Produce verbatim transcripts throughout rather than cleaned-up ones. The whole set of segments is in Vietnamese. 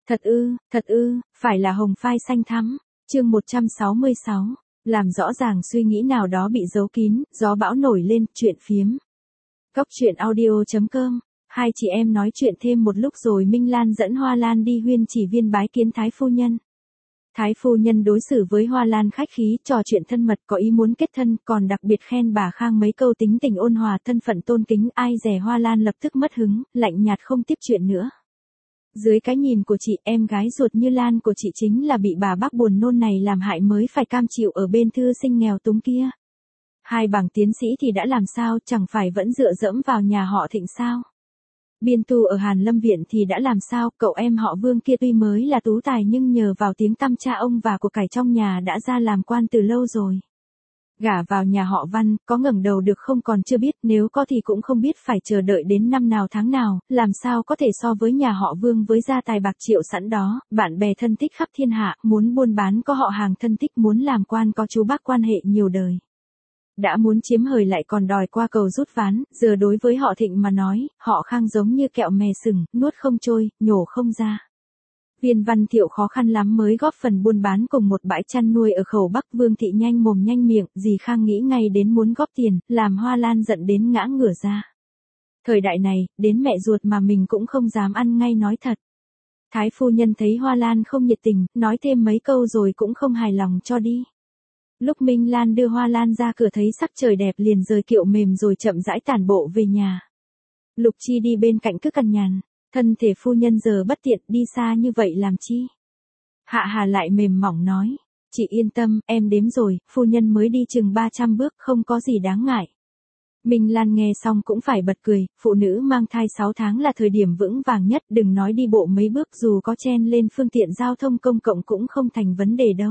Thật ư, thật ư, phải là hồng phai xanh thắm. Chương một trăm sáu mươi sáu, làm rõ ràng suy nghĩ nào đó bị giấu kín, gió bão nổi lên, chuyện phiếm. Góc truyện audio chấm com. Hai chị em nói chuyện thêm một lúc rồi Minh Lan dẫn Hoa Lan đi Huyên Chỉ Viên bái kiến Thái phu nhân. Thái phu nhân đối xử với Hoa Lan khách khí, trò chuyện thân mật, có ý muốn kết thân, còn đặc biệt khen bà Khang mấy câu tính tình ôn hòa, thân phận tôn kính. Ai dè Hoa Lan lập tức mất hứng, lạnh nhạt không tiếp chuyện nữa. Dưới cái nhìn của chị, em gái ruột như Lan của chị chính là bị bà bác buồn nôn này làm hại mới phải cam chịu ở bên thư sinh nghèo túng kia. Hai bằng tiến sĩ thì đã làm sao, chẳng phải vẫn dựa dẫm vào nhà họ Thịnh sao? Biên tu ở Hàn Lâm Viện thì đã làm sao, cậu em họ Vương kia tuy mới là tú tài nhưng nhờ vào tiếng tăm cha ông và của cải trong nhà đã ra làm quan từ lâu rồi. Gả vào nhà họ Văn, có ngẩng đầu được không còn chưa biết, nếu có thì cũng không biết phải chờ đợi đến năm nào tháng nào, làm sao có thể so với nhà họ Vương với gia tài bạc triệu sẵn đó, bạn bè thân thích khắp thiên hạ, muốn buôn bán có họ hàng thân thích, muốn làm quan có chú bác quan hệ nhiều đời. Đã muốn chiếm hời lại còn đòi qua cầu rút ván, giờ đối với họ Thịnh mà nói, họ Khang giống như kẹo mè sừng, nuốt không trôi, nhổ không ra. Viên Văn Thiệu khó khăn lắm mới góp phần buôn bán cùng một bãi chăn nuôi ở khẩu Bắc. Vương thị nhanh mồm nhanh miệng, dì Khang nghĩ ngay đến muốn góp tiền, làm Hoa Lan giận đến ngã ngửa ra. Thời đại này, đến mẹ ruột mà mình cũng không dám ăn ngay nói thật. Thái phu nhân thấy Hoa Lan không nhiệt tình, nói thêm mấy câu rồi cũng không hài lòng cho đi. Lúc Minh Lan đưa Hoa Lan ra cửa thấy sắc trời đẹp liền rời kiệu mềm rồi chậm rãi tản bộ về nhà. Lục Chi đi bên cạnh cứ cằn nhằn, thân thể phu nhân giờ bất tiện, đi xa như vậy làm chi? Hạ Hà lại mềm mỏng nói, chị yên tâm, em đếm rồi, phu nhân mới đi chừng ba trăm bước, không có gì đáng ngại. Minh Lan nghe xong cũng phải bật cười, phụ nữ mang thai sáu tháng là thời điểm vững vàng nhất, đừng nói đi bộ mấy bước, dù có chen lên phương tiện giao thông công cộng cũng không thành vấn đề đâu.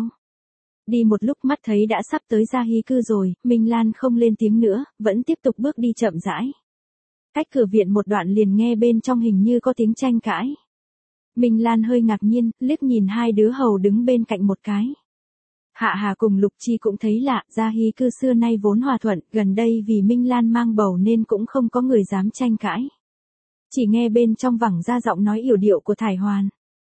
Đi một lúc mắt thấy đã sắp tới Gia Hy Cư rồi, Minh Lan không lên tiếng nữa, vẫn tiếp tục bước đi chậm rãi. Cách cửa viện một đoạn liền nghe bên trong hình như có tiếng tranh cãi. Minh Lan hơi ngạc nhiên, liếc nhìn hai đứa hầu đứng bên cạnh một cái. Hạ Hà cùng Lục Chi cũng thấy lạ, Gia Hy Cư xưa nay vốn hòa thuận, gần đây vì Minh Lan mang bầu nên cũng không có người dám tranh cãi. Chỉ nghe bên trong vẳng ra giọng nói yểu điệu của Thải Hoàn.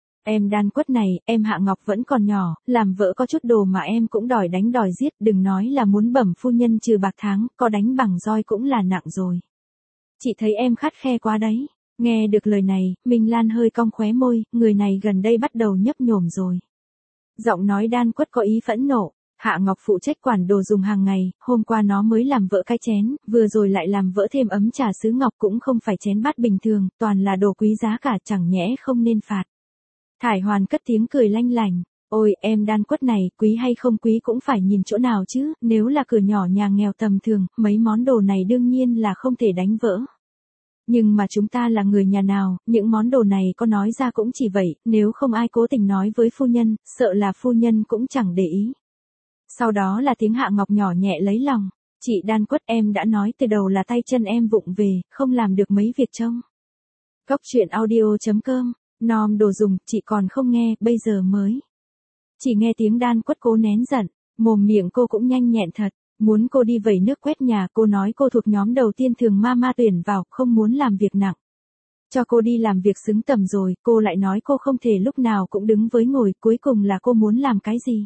Em Đan Quất này, em Hạ Ngọc vẫn còn nhỏ, làm vợ có chút đồ mà em cũng đòi đánh đòi giết, đừng nói là muốn bẩm phu nhân trừ bạc tháng, có đánh bằng roi cũng là nặng rồi. Chị thấy em khắt khe quá đấy. Nghe được lời này, Minh Lan hơi cong khóe môi, người này gần đây bắt đầu nhấp nhổm rồi. Giọng nói Đan Quất có ý phẫn nộ. Hạ Ngọc phụ trách quản đồ dùng hàng ngày, hôm qua nó mới làm vỡ cái chén, vừa rồi lại làm vỡ thêm ấm trà sứ ngọc, cũng không phải chén bát bình thường, toàn là đồ quý giá cả, chẳng nhẽ không nên phạt. Thải Hoàn cất tiếng cười lanh lành, ôi em Đan Quất này, quý hay không quý cũng phải nhìn chỗ nào chứ, nếu là cửa nhỏ nhà nghèo tầm thường, mấy món đồ này đương nhiên là không thể đánh vỡ. Nhưng mà chúng ta là người nhà nào, những món đồ này có nói ra cũng chỉ vậy, nếu không ai cố tình nói với phu nhân, sợ là phu nhân cũng chẳng để ý. Sau đó là tiếng Hạ Ngọc nhỏ nhẹ lấy lòng, chị Đan Quất em đã nói từ đầu là tay chân em vụng về, không làm được mấy việc trông. Góc truyện audio chấm com. Nom đồ dùng, chị còn không nghe, bây giờ mới. Chỉ nghe tiếng Đan Quất cố nén giận, mồm miệng cô cũng nhanh nhẹn thật, muốn cô đi vẩy nước quét nhà, cô nói cô thuộc nhóm đầu tiên thường ma ma tuyển vào, không muốn làm việc nặng. Cho cô đi làm việc xứng tầm rồi, cô lại nói cô không thể lúc nào cũng đứng với ngồi, cuối cùng là cô muốn làm cái gì?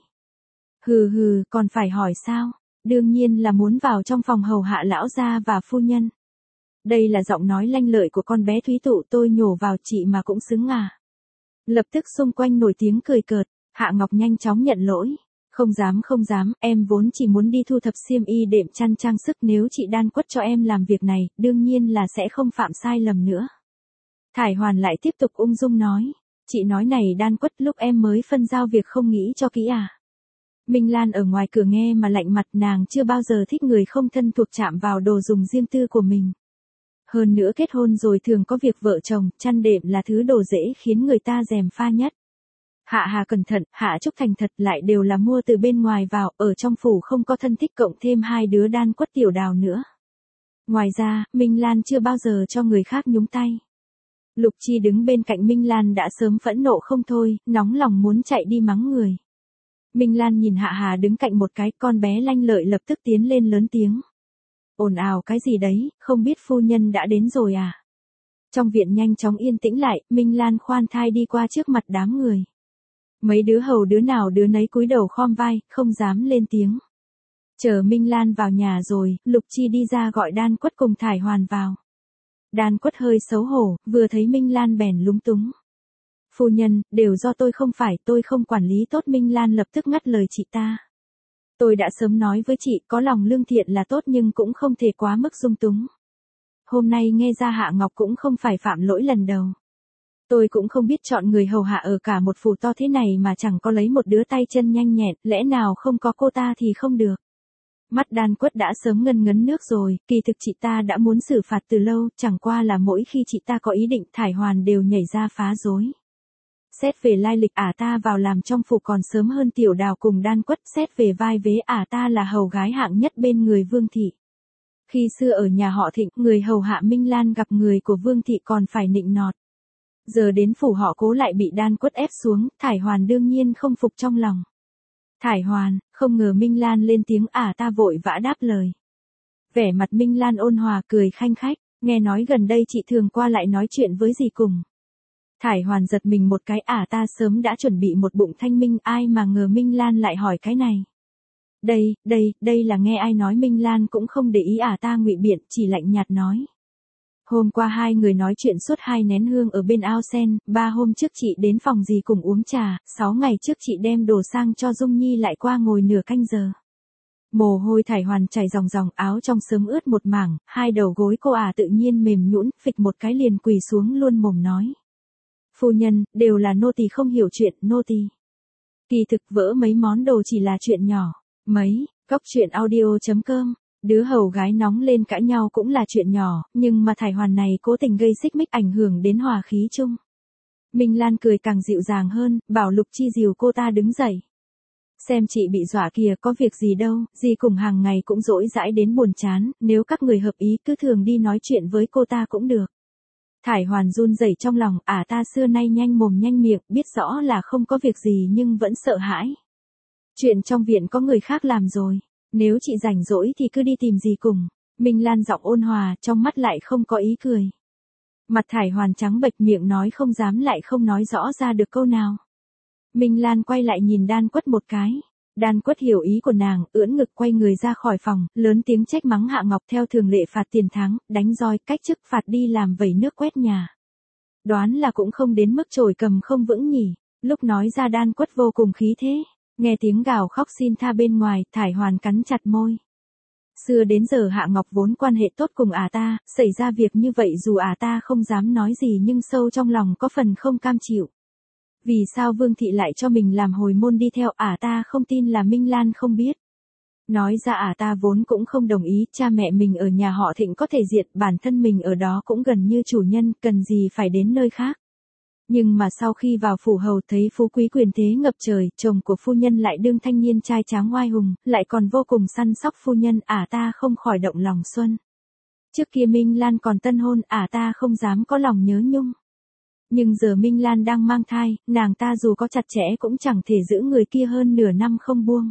Hừ hừ, còn phải hỏi sao? Đương nhiên là muốn vào trong phòng hầu hạ lão gia và phu nhân. Đây là giọng nói lanh lợi của con bé Thúy Tụ, tôi nhổ vào chị mà cũng xứng à. Lập tức xung quanh nổi tiếng cười cợt, Hạ Ngọc nhanh chóng nhận lỗi. Không dám không dám, em vốn chỉ muốn đi thu thập xiêm y đệm chăn trang sức, nếu chị Đan Quất cho em làm việc này, đương nhiên là sẽ không phạm sai lầm nữa. Thải Hoàn lại tiếp tục ung dung nói, chị nói này Đan Quất, lúc em mới phân giao việc không nghĩ cho kỹ à. Minh Lan ở ngoài cửa nghe mà lạnh mặt, nàng chưa bao giờ thích người không thân thuộc chạm vào đồ dùng riêng tư của mình. Hơn nữa kết hôn rồi thường có việc vợ chồng, chăn đệm là thứ đồ dễ khiến người ta gièm pha nhất. Hạ Hà cẩn thận, Hạ Trúc thành thật, lại đều là mua từ bên ngoài vào, ở trong phủ không có thân thích, cộng thêm hai đứa Đan Quất Tiểu Đào nữa. Ngoài ra, Minh Lan chưa bao giờ cho người khác nhúng tay. Lục Chi đứng bên cạnh Minh Lan đã sớm phẫn nộ không thôi, nóng lòng muốn chạy đi mắng người. Minh Lan nhìn Hạ Hà đứng cạnh một cái, con bé lanh lợi lập tức tiến lên lớn tiếng. Ồn ào cái gì đấy, không biết phu nhân đã đến rồi à? Trong viện nhanh chóng yên tĩnh lại, Minh Lan khoan thai đi qua trước mặt đám người. Mấy đứa hầu đứa nào đứa nấy cúi đầu khom vai, không dám lên tiếng. Chờ Minh Lan vào nhà rồi, Lục Chi đi ra gọi Đan Quất cùng Thải Hoàn vào. Đan Quất hơi xấu hổ, vừa thấy Minh Lan bèn lúng túng. Phu nhân, đều do tôi không phải, tôi không quản lý tốt. Minh Lan lập tức ngắt lời chị ta. Tôi đã sớm nói với chị, có lòng lương thiện là tốt nhưng cũng không thể quá mức dung túng. Hôm nay nghe ra Hạ Ngọc cũng không phải phạm lỗi lần đầu. Tôi cũng không biết chọn người hầu hạ ở cả một phủ to thế này mà chẳng có lấy một đứa tay chân nhanh nhẹn, lẽ nào không có cô ta thì không được. Mắt Đan Quất đã sớm ngân ngấn nước rồi, kỳ thực chị ta đã muốn xử phạt từ lâu, chẳng qua là mỗi khi chị ta có ý định Thải Hoàn đều nhảy ra phá rối. Xét về lai lịch ả ta vào làm trong phủ còn sớm hơn Tiểu Đào cùng Đan Quất, xét về vai vế ả ta là hầu gái hạng nhất bên người Vương thị. Khi xưa ở nhà họ Thịnh, người hầu hạ Minh Lan gặp người của Vương thị còn phải nịnh nọt. Giờ đến phủ họ Cố lại bị Đan Quất ép xuống, Thải Hoàn đương nhiên không phục trong lòng. Thải Hoàn, không ngờ Minh Lan lên tiếng ả ta vội vã đáp lời. Vẻ mặt Minh Lan ôn hòa cười khanh khách, nghe nói gần đây chị thường qua lại nói chuyện với dì cùng. Thải Hoàn giật mình một cái ả ta sớm đã chuẩn bị một bụng thanh minh ai mà ngờ Minh Lan lại hỏi cái này. Đây, đây, đây là nghe ai nói. Minh Lan cũng không để ý ả ta ngụy biện, chỉ lạnh nhạt nói. Hôm qua hai người nói chuyện suốt hai nén hương ở bên ao sen, ba hôm trước chị đến phòng dì cùng uống trà, sáu ngày trước chị đem đồ sang cho Dung Nhi lại qua ngồi nửa canh giờ. Mồ hôi Thải Hoàn chảy ròng ròng, áo trong sớm ướt một mảng, hai đầu gối cô ả tự nhiên mềm nhũn, phịch một cái liền quỳ xuống luôn mồm nói. Phu nhân, đều là nô tỳ không hiểu chuyện, nô tỳ. Kỳ thực vỡ mấy món đồ chỉ là chuyện nhỏ. Mấy, Cóc truyện audio chấm com. Đứa hầu gái nóng lên cãi nhau cũng là chuyện nhỏ, nhưng mà Thải Hoàn này cố tình gây xích mích ảnh hưởng đến hòa khí chung. Minh Lan cười càng dịu dàng hơn, bảo Lục Chi dìu cô ta đứng dậy. Xem chị bị dọa kìa, có việc gì đâu, dì cùng hàng ngày cũng dỗi dãi đến buồn chán, nếu các người hợp ý cứ thường đi nói chuyện với cô ta cũng được. Thải Hoàn run rẩy trong lòng, ả ta xưa nay nhanh mồm nhanh miệng, biết rõ là không có việc gì nhưng vẫn sợ hãi. Chuyện trong viện có người khác làm rồi, nếu chị rảnh rỗi thì cứ đi tìm dì cùng. Minh Lan giọng ôn hòa, trong mắt lại không có ý cười. Mặt Thải Hoàn trắng bệch, miệng nói không dám lại không nói rõ ra được câu nào. Minh Lan quay lại nhìn Đan Quất một cái. Đan Quất hiểu ý của nàng, ưỡn ngực quay người ra khỏi phòng, lớn tiếng trách mắng Hạ Ngọc theo thường lệ phạt tiền tháng, đánh roi, cách chức phạt đi làm vẩy nước quét nhà. Đoán là cũng không đến mức chổi cầm không vững nhỉ. Lúc nói ra Đan Quất vô cùng khí thế. Nghe tiếng gào khóc xin tha bên ngoài, Thải Hoàn cắn chặt môi. Xưa đến giờ Hạ Ngọc vốn quan hệ tốt cùng ả ta, xảy ra việc như vậy dù ả ta không dám nói gì nhưng sâu trong lòng có phần không cam chịu. Vì sao Vương thị lại cho mình làm hồi môn đi theo, ả ta không tin là Minh Lan không biết. Nói ra ả ta vốn cũng không đồng ý, cha mẹ mình ở nhà họ Thịnh có thể diệt, bản thân mình ở đó cũng gần như chủ nhân, cần gì phải đến nơi khác. Nhưng mà sau khi vào phủ hầu thấy phú quý quyền thế ngập trời, chồng của phu nhân lại đương thanh niên trai tráng oai hùng, lại còn vô cùng săn sóc phu nhân, ả ta không khỏi động lòng xuân. Trước kia Minh Lan còn tân hôn, ả ta không dám có lòng nhớ nhung. Nhưng giờ Minh Lan đang mang thai, nàng ta dù có chặt chẽ cũng chẳng thể giữ người kia hơn nửa năm không buông.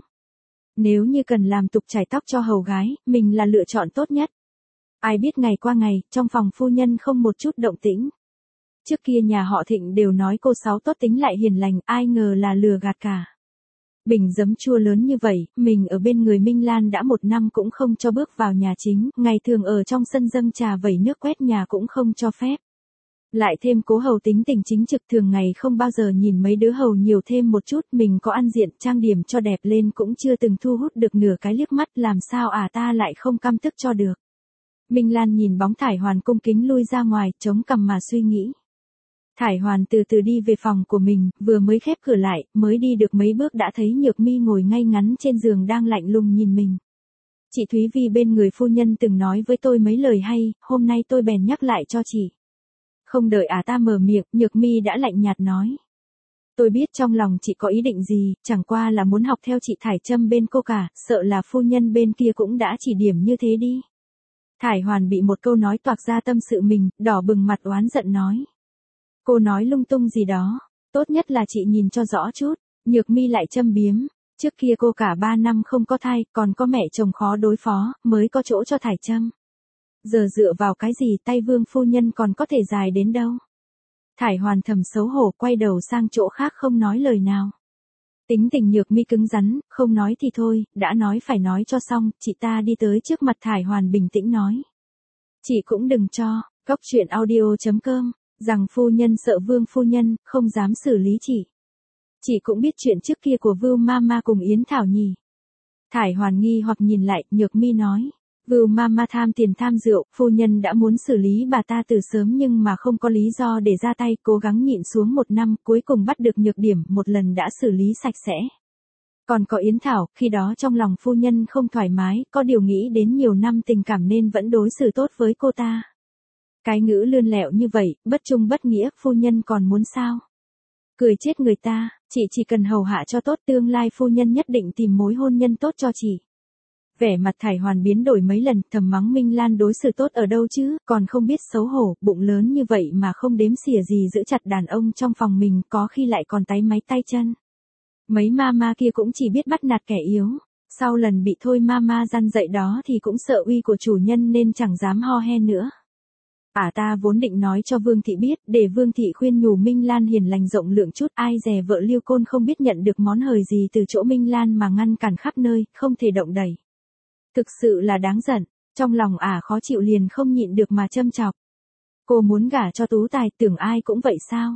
Nếu như cần làm tục chải tóc cho hầu gái, mình là lựa chọn tốt nhất. Ai biết ngày qua ngày, trong phòng phu nhân không một chút động tĩnh. Trước kia nhà họ Thịnh đều nói cô Sáu tốt tính lại hiền lành, ai ngờ là lừa gạt cả. Bình giấm chua lớn như vậy, mình ở bên người Minh Lan đã một năm cũng không cho bước vào nhà chính, ngày thường ở trong sân dâng trà vẩy nước quét nhà cũng không cho phép. Lại thêm Cố hầu tính tình chính trực, thường ngày không bao giờ nhìn mấy đứa hầu nhiều thêm một chút, mình có ăn diện trang điểm cho đẹp lên cũng chưa từng thu hút được nửa cái liếc mắt, làm sao ả ta lại không căm tức cho được. Minh Lan nhìn bóng Thải Hoàn cung kính lui ra ngoài, chống cằm mà suy nghĩ. Thải Hoàn từ từ đi về phòng của mình, vừa mới khép cửa lại, mới đi được mấy bước đã thấy Nhược Mi ngồi ngay ngắn trên giường đang lạnh lùng nhìn mình. Chị Thúy Vi bên người phu nhân từng nói với tôi mấy lời hay, hôm nay tôi bèn nhắc lại cho chị. Không đợi ả ta mở miệng, Nhược Mi đã lạnh nhạt nói. Tôi biết trong lòng chị có ý định gì, chẳng qua là muốn học theo chị Thải Trâm bên cô cả, sợ là phu nhân bên kia cũng đã chỉ điểm như thế đi. Thải Hoàn bị một câu nói toạc ra tâm sự mình, đỏ bừng mặt oán giận nói. Cô nói lung tung gì đó, tốt nhất là chị nhìn cho rõ chút. Nhược Mi lại châm biếm, trước kia cô cả ba năm không có thai, còn có mẹ chồng khó đối phó, mới có chỗ cho Thải Trâm. Giờ dựa vào cái gì tay Vương phu nhân còn có thể dài đến đâu. Thải Hoàn thầm xấu hổ quay đầu sang chỗ khác không nói lời nào. Tính tình Nhược Mi cứng rắn, không nói thì thôi, đã nói phải nói cho xong, chị ta đi tới trước mặt Thải Hoàn bình tĩnh nói. Chị cũng đừng cho, cóc truyện audio chấm com, rằng phu nhân sợ Vương phu nhân, không dám xử lý chị. Chị cũng biết chuyện trước kia của Vưu Mama cùng Yến Thảo nhỉ. Thải Hoàn nghi hoặc nhìn lại, Nhược Mi nói. Vưu Mama tham tiền tham rượu, phu nhân đã muốn xử lý bà ta từ sớm nhưng mà không có lý do để ra tay, cố gắng nhịn xuống một năm, cuối cùng bắt được nhược điểm, một lần đã xử lý sạch sẽ. Còn có Yến Thảo, khi đó trong lòng phu nhân không thoải mái, có điều nghĩ đến nhiều năm tình cảm nên vẫn đối xử tốt với cô ta. Cái ngữ lươn lẹo như vậy, bất trung bất nghĩa, phu nhân còn muốn sao? Cười chết người ta, chị chỉ cần hầu hạ cho tốt, tương lai phu nhân nhất định tìm mối hôn nhân tốt cho chị. Vẻ mặt Thải Hoàn biến đổi mấy lần, thầm mắng Minh Lan đối xử tốt ở đâu chứ, còn không biết xấu hổ, bụng lớn như vậy mà không đếm xỉa gì giữ chặt đàn ông trong phòng mình, có khi lại còn táy máy tay chân. Mấy mama kia cũng chỉ biết bắt nạt kẻ yếu, sau lần bị thôi mama răn dạy đó thì cũng sợ uy của chủ nhân nên chẳng dám ho he nữa. À ta vốn định nói cho Vương Thị biết, để Vương Thị khuyên nhủ Minh Lan hiền lành rộng lượng chút, ai dè vợ Liêu Côn không biết nhận được món hời gì từ chỗ Minh Lan mà ngăn cản khắp nơi, không thể động đẩy. Thực sự là đáng giận, trong lòng ả à khó chịu liền không nhịn được mà châm chọc. Cô muốn gả cho Tú Tài, tưởng ai cũng vậy sao?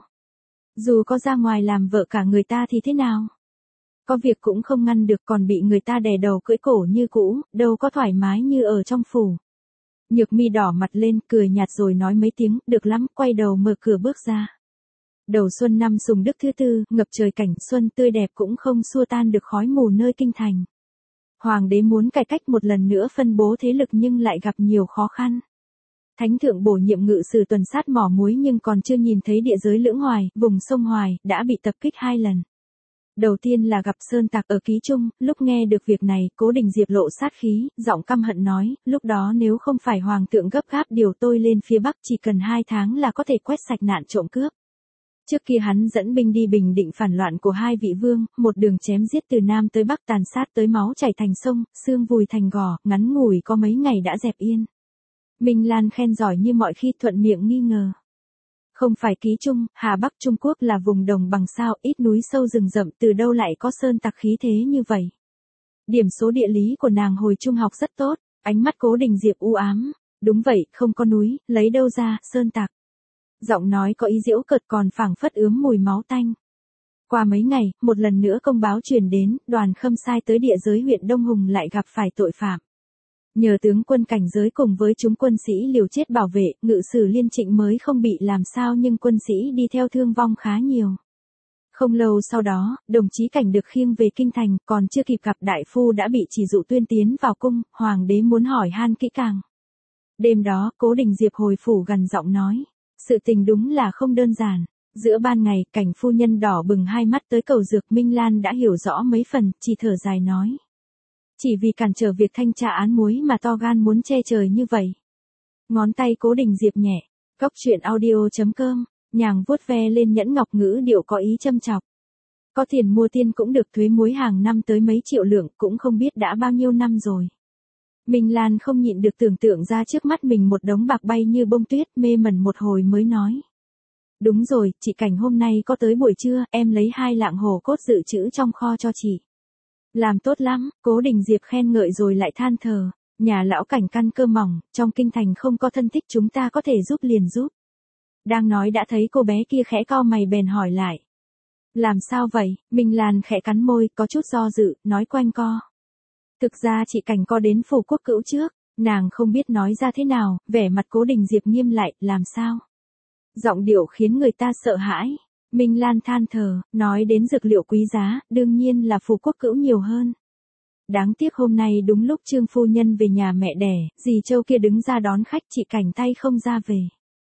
Dù có ra ngoài làm vợ cả người ta thì thế nào? Có việc cũng không ngăn được, còn bị người ta đè đầu cưỡi cổ như cũ, đâu có thoải mái như ở trong phủ. Nhược Mi đỏ mặt lên, cười nhạt rồi nói mấy tiếng, được lắm, quay đầu mở cửa bước ra. Đầu xuân năm Sùng Đức thứ tư, ngập trời cảnh xuân tươi đẹp cũng không xua tan được khói mù nơi kinh thành. Hoàng đế muốn cải cách một lần nữa phân bố thế lực nhưng lại gặp nhiều khó khăn. Thánh thượng bổ nhiệm ngự sử tuần sát mỏ muối nhưng còn chưa nhìn thấy địa giới Lưỡng Hoài, vùng sông Hoài, đã bị tập kích hai lần. Đầu tiên là gặp sơn tặc ở Ký Trung, lúc nghe được việc này, Cố Đình Diệp lộ sát khí, giọng căm hận nói, lúc đó nếu không phải hoàng thượng gấp gáp điều tôi lên phía Bắc chỉ cần hai tháng là có thể quét sạch nạn trộm cướp. Trước kia hắn dẫn binh đi bình định phản loạn của hai vị vương, một đường chém giết từ Nam tới Bắc tàn sát tới máu chảy thành sông, xương vùi thành gò, ngắn ngủi có mấy ngày đã dẹp yên. Minh Lan khen giỏi như mọi khi, thuận miệng nghi ngờ. Không phải Ký Trung, Hà Bắc Trung Quốc là vùng đồng bằng sao, ít núi sâu rừng rậm, từ đâu lại có sơn tặc khí thế như vậy. Điểm số địa lý của nàng hồi trung học rất tốt, ánh mắt Cố Đình Diệp u ám. Đúng vậy, không có núi, lấy đâu ra, sơn tặc. Giọng nói có ý giễu cợt còn phảng phất ướm mùi máu tanh. Qua mấy ngày, một lần nữa công báo truyền đến, đoàn Khâm Sai tới địa giới huyện Đông Hùng lại gặp phải tội phạm. Nhờ tướng quân cảnh giới cùng với chúng quân sĩ liều chết bảo vệ, ngự sử Liên Trịnh mới không bị làm sao nhưng quân sĩ đi theo thương vong khá nhiều. Không lâu sau đó, đồng chí Cảnh được khiêng về kinh thành, còn chưa kịp gặp đại phu đã bị chỉ dụ tuyên tiến vào cung, hoàng đế muốn hỏi han kỹ càng. Đêm đó, Cố Đình Diệp hồi phủ gần giọng nói, sự tình đúng là không đơn giản. Giữa ban ngày, Cảnh phu nhân đỏ bừng hai mắt tới cầu dược, Minh Lan đã hiểu rõ mấy phần, chỉ thở dài nói. Chỉ vì cản trở việc thanh tra án muối mà to gan muốn che trời như vậy. Ngón tay Cố Đình Diệp nhẹ, cóc truyện audio chấm com, nhàng vuốt ve lên nhẫn ngọc, ngữ điệu có ý châm chọc. Có tiền mua tiên cũng được, thuế muối hàng năm tới mấy triệu lượng, cũng không biết đã bao nhiêu năm rồi. Minh Lan không nhịn được tưởng tượng ra trước mắt mình một đống bạc bay như bông tuyết, mê mẩn một hồi mới nói. Đúng rồi, chị Cảnh hôm nay có tới buổi trưa, em lấy hai lạng hổ cốt dự trữ trong kho cho chị. Làm tốt lắm, Cố Đình Diệp khen ngợi rồi lại than thở, nhà lão Cảnh căn cơ mỏng, trong kinh thành không có thân thích chúng ta có thể giúp liền giúp. Đang nói đã thấy cô bé kia khẽ cau mày bèn hỏi lại. Làm sao vậy? Minh Lan khẽ cắn môi, có chút do dự, nói quanh co. Thực ra chị Cảnh có đến phủ quốc cữu trước, nàng không biết nói ra thế nào, vẻ mặt Cố Đình Diệp nghiêm lại, làm sao? Giọng điệu khiến người ta sợ hãi. Minh Lan than thở, nói đến dược liệu quý giá, đương nhiên là phủ quốc cữu nhiều hơn. Đáng tiếc hôm nay đúng lúc Trương phu nhân về nhà mẹ đẻ, dì Châu kia đứng ra đón khách, chị Cảnh tay không ra về.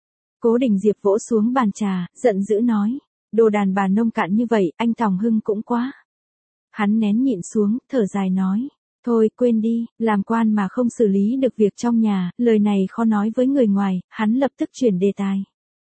Cố Đình Diệp vỗ xuống bàn trà, giận dữ nói, đồ đàn bà nông cạn như vậy, anh Tòng Hưng cũng quá. Hắn nén nhịn xuống, thở dài nói, thôi quên đi, làm quan mà không xử lý được việc trong nhà, lời này khó nói với người ngoài, hắn lập tức chuyển đề tài.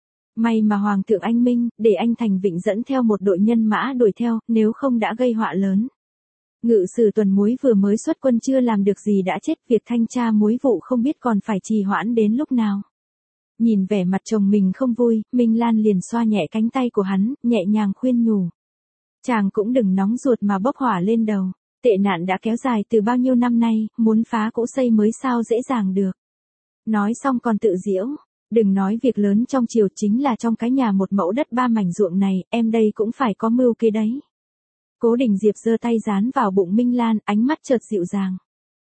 May mà Hoàng thượng anh minh, để anh Thành Vịnh dẫn theo một đội nhân mã đuổi theo, nếu không đã gây họa lớn. Ngự sử tuần muối vừa mới xuất quân chưa làm được gì đã chết, việc thanh tra muối vụ không biết còn phải trì hoãn đến lúc nào. Nhìn vẻ mặt chồng mình không vui, Minh Lan liền xoa nhẹ cánh tay của hắn, nhẹ nhàng khuyên nhủ. Chàng cũng đừng nóng ruột mà bốc hỏa lên đầu. Tệ nạn đã kéo dài từ bao nhiêu năm nay, muốn phá cỗ xây mới sao dễ dàng được. Nói xong còn tự giễu. Đừng nói việc lớn trong triều, chính là trong cái nhà một mẫu đất ba mảnh ruộng này, em đây cũng phải có mưu kế đấy. Cố Đình Diệp giơ tay dán vào bụng Minh Lan, ánh mắt chợt dịu dàng.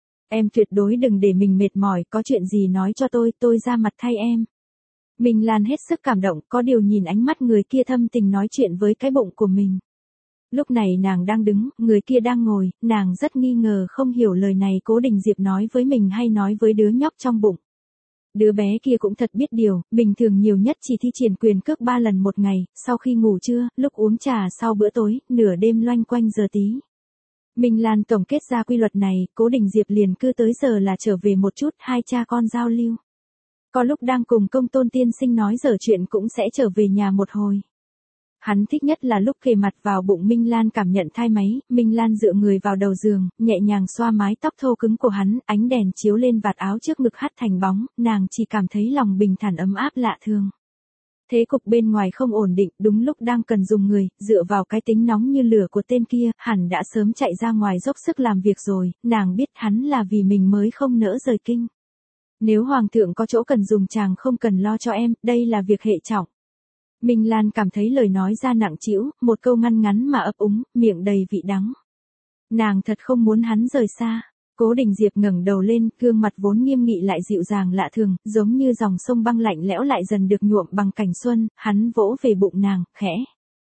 Em tuyệt đối đừng để mình mệt mỏi, có chuyện gì nói cho tôi, tôi ra mặt thay em. Minh Lan hết sức cảm động, có điều nhìn ánh mắt người kia thâm tình nói chuyện với cái bụng của mình. Lúc này nàng đang đứng, người kia đang ngồi, nàng rất nghi ngờ không hiểu lời này Cố Đình Diệp nói với mình hay nói với đứa nhóc trong bụng. Đứa bé kia cũng thật biết điều, bình thường nhiều nhất chỉ thi triển quyền cước ba lần một ngày, sau khi ngủ trưa, lúc uống trà sau bữa tối, nửa đêm loanh quanh giờ tí. Minh Lan tổng kết ra quy luật này, Cố Đình Diệp liền cứ tới giờ là trở về một chút, hai cha con giao lưu. Có lúc đang cùng Công Tôn tiên sinh nói dở chuyện cũng sẽ trở về nhà một hồi. Hắn thích nhất là lúc kề mặt vào bụng Minh Lan cảm nhận thai máy, Minh Lan dựa người vào đầu giường, nhẹ nhàng xoa mái tóc thô cứng của hắn, ánh đèn chiếu lên vạt áo trước ngực hắt thành bóng, nàng chỉ cảm thấy lòng bình thản ấm áp lạ thường. Thế cục bên ngoài không ổn định, đúng lúc đang cần dùng người, dựa vào cái tính nóng như lửa của tên kia, hẳn đã sớm chạy ra ngoài dốc sức làm việc rồi, nàng biết hắn là vì mình mới không nỡ rời kinh. Nếu Hoàng thượng có chỗ cần dùng chàng không cần lo cho em, đây là việc hệ trọng. Minh Lan cảm thấy lời nói ra nặng trĩu, một câu ngăn ngắn mà ấp úng, miệng đầy vị đắng. Nàng thật không muốn hắn rời xa. Cố Đình Diệp ngẩng đầu lên, gương mặt vốn nghiêm nghị lại dịu dàng lạ thường, giống như dòng sông băng lạnh lẽo lại dần được nhuộm bằng cảnh xuân, hắn vỗ về bụng nàng, khẽ.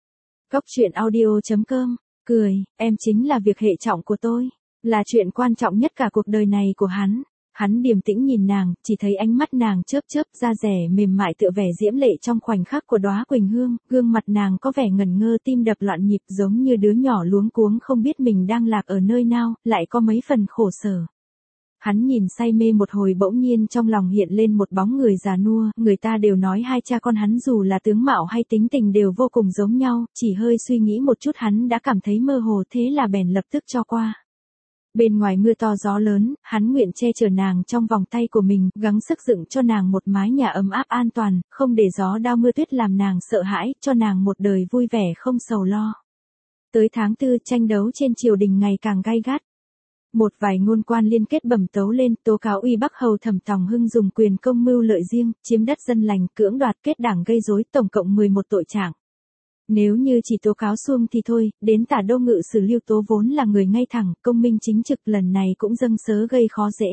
Góc truyện audio chấm com, cười, em chính là việc hệ trọng của tôi, là chuyện quan trọng nhất cả cuộc đời này của hắn. Hắn điềm tĩnh nhìn nàng, chỉ thấy ánh mắt nàng chớp chớp, da dẻ mềm mại tựa vẻ diễm lệ trong khoảnh khắc của đóa quỳnh hương, gương mặt nàng có vẻ ngẩn ngơ, tim đập loạn nhịp giống như đứa nhỏ luống cuống không biết mình đang lạc ở nơi nào, lại có mấy phần khổ sở. Hắn nhìn say mê một hồi bỗng nhiên trong lòng hiện lên một bóng người già nua, người ta đều nói hai cha con hắn dù là tướng mạo hay tính tình đều vô cùng giống nhau, chỉ hơi suy nghĩ một chút hắn đã cảm thấy mơ hồ, thế là bèn lập tức cho qua. Bên ngoài mưa to gió lớn, hắn nguyện che chở nàng trong vòng tay của mình, gắng sức dựng cho nàng một mái nhà ấm áp an toàn, không để gió đao mưa tuyết làm nàng sợ hãi, cho nàng một đời vui vẻ không sầu lo. Tới tháng tư, tranh đấu trên triều đình ngày càng gay gắt. Một vài ngôn quan liên kết bẩm tấu lên, tố cáo Uy Bắc Hầu Thẩm Tòng Hưng dùng quyền công mưu lợi riêng, chiếm đất dân lành, cưỡng đoạt, kết đảng gây rối, tổng cộng mười một tội trạng. Nếu như chỉ tố cáo xuông thì thôi, đến Tả Đô Ngự sử Lưu Tố vốn là người ngay thẳng, công minh chính trực, lần này cũng dâng sớ gây khó dễ.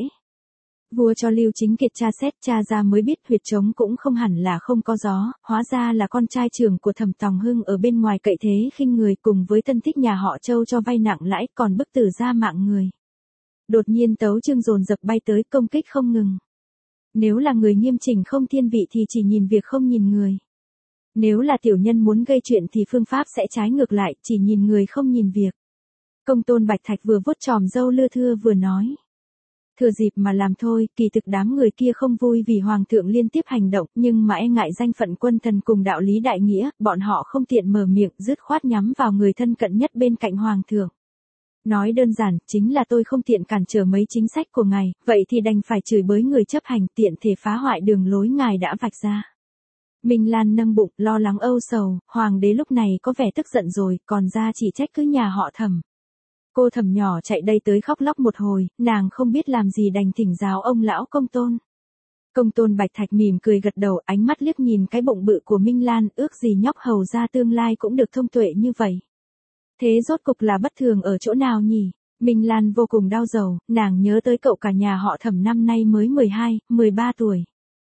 Vua cho Lưu Chính Kiệt tra xét, tra ra mới biết huyệt trống cũng không hẳn là không có gió, hóa ra là con trai trưởng của Thẩm Tòng Hưng ở bên ngoài cậy thế khinh người, cùng với thân thích nhà họ Châu cho vay nặng lãi, còn bức tử ra mạng người. Đột nhiên tấu chương dồn dập bay tới, công kích không ngừng. Nếu là người nghiêm chỉnh không thiên vị thì chỉ nhìn việc không nhìn người. Nếu là tiểu nhân muốn gây chuyện thì phương pháp sẽ trái ngược lại, chỉ nhìn người không nhìn việc. Công Tôn Bạch Thạch vừa vuốt tròm râu lưa thưa vừa nói. Thừa dịp mà làm thôi, kỳ thực đám người kia không vui vì Hoàng thượng liên tiếp hành động, nhưng mà e ngại danh phận quân thần cùng đạo lý đại nghĩa, bọn họ không tiện mở miệng, dứt khoát nhắm vào người thân cận nhất bên cạnh Hoàng thượng. Nói đơn giản, chính là tôi không tiện cản trở mấy chính sách của ngài, vậy thì đành phải chửi bới người chấp hành, tiện thể phá hoại đường lối ngài đã vạch ra. Minh Lan nâng bụng, lo lắng âu sầu, hoàng đế lúc này có vẻ tức giận rồi, còn ra chỉ trách cứ nhà họ Thẩm. Cô Thẩm nhỏ chạy đây tới khóc lóc một hồi, nàng không biết làm gì đành thỉnh giáo ông lão Công Tôn. Công Tôn Bạch Thạch mỉm cười gật đầu, ánh mắt liếc nhìn cái bụng bự của Minh Lan, ước gì nhóc hầu ra tương lai cũng được thông tuệ như vậy. Thế rốt cục là bất thường ở chỗ nào nhỉ? Minh Lan vô cùng đau đầu, nàng nhớ tới cậu cả nhà họ Thẩm năm nay mới mười hai, mười ba tuổi.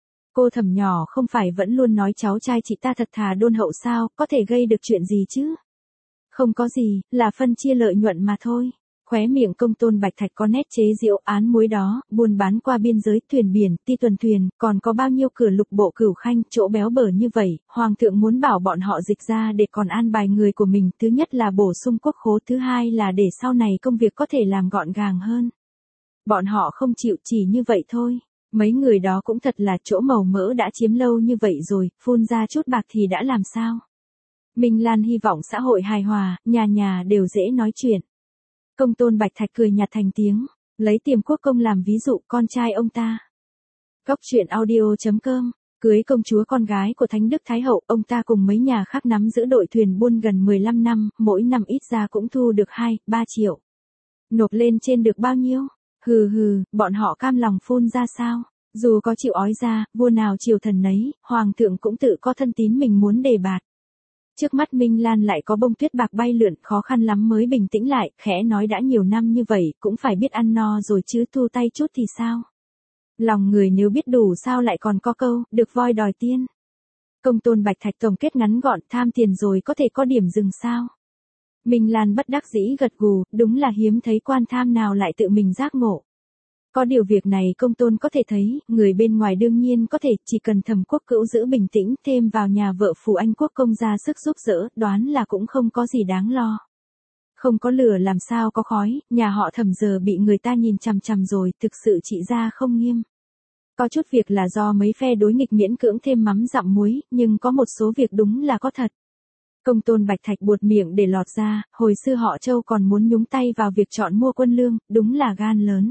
Cô Thẩm nhỏ không phải vẫn luôn nói cháu trai chị ta thật thà đôn hậu sao, có thể gây được chuyện gì chứ? Không có gì, là phân chia lợi nhuận mà thôi. Khóe miệng Công Tôn Bạch Thạch có nét chế giễu, án muối đó, buôn bán qua biên giới, thuyền biển, ti tuần thuyền, còn có bao nhiêu cửa lục bộ cửu khanh, chỗ béo bở như vậy, Hoàng thượng muốn bảo bọn họ dịch ra để còn an bài người của mình, thứ nhất là bổ sung quốc khố, thứ hai là để sau này công việc có thể làm gọn gàng hơn. Bọn họ không chịu, chỉ như vậy thôi. Mấy người đó cũng thật là chỗ màu mỡ đã chiếm lâu như vậy rồi, phun ra chút bạc thì đã làm sao. Minh Lan hy vọng xã hội hài hòa, nhà nhà đều dễ nói chuyện. Công tôn Bạch Thạch cười nhạt thành tiếng, lấy Tiềm Quốc Công làm ví dụ, con trai ông ta. Góc truyện audio chấm com, cưới công chúa con gái của Thánh Đức Thái Hậu, ông ta cùng mấy nhà khác nắm giữ đội thuyền buôn gần mười lăm năm, mỗi năm ít ra cũng thu được hai, ba triệu. Nộp lên trên được bao nhiêu? Hừ hừ, bọn họ cam lòng phun ra sao? Dù có chịu ói ra, vua nào triều thần nấy, hoàng thượng cũng tự có thân tín mình muốn đề bạt. Trước mắt Minh Lan lại có bông tuyết bạc bay lượn, khó khăn lắm mới bình tĩnh lại, khẽ nói đã nhiều năm như vậy, cũng phải biết ăn no rồi chứ, thu tay chút thì sao? Lòng người nếu biết đủ sao lại còn có câu, được voi đòi tiên. Công tôn Bạch Thạch tổng kết ngắn gọn, tham tiền rồi có thể có điểm dừng sao? Minh Lan bất đắc dĩ gật gù, đúng là hiếm thấy quan tham nào lại tự mình giác ngộ. Có điều việc này công tôn có thể thấy, người bên ngoài đương nhiên có thể, chỉ cần Thẩm Quốc Cữu giữ bình tĩnh, thêm vào nhà vợ Phù Anh Quốc Công ra sức giúp đỡ, đoán là cũng không có gì đáng lo. Không có lửa làm sao có khói, nhà họ Thẩm giờ bị người ta nhìn chằm chằm rồi, thực sự trị ra không nghiêm. Có chút việc là do mấy phe đối nghịch miễn cưỡng thêm mắm dặm muối, nhưng có một số việc đúng là có thật. Công tôn Bạch Thạch buột miệng để lọt ra, hồi xưa họ Châu còn muốn nhúng tay vào việc chọn mua quân lương, đúng là gan lớn.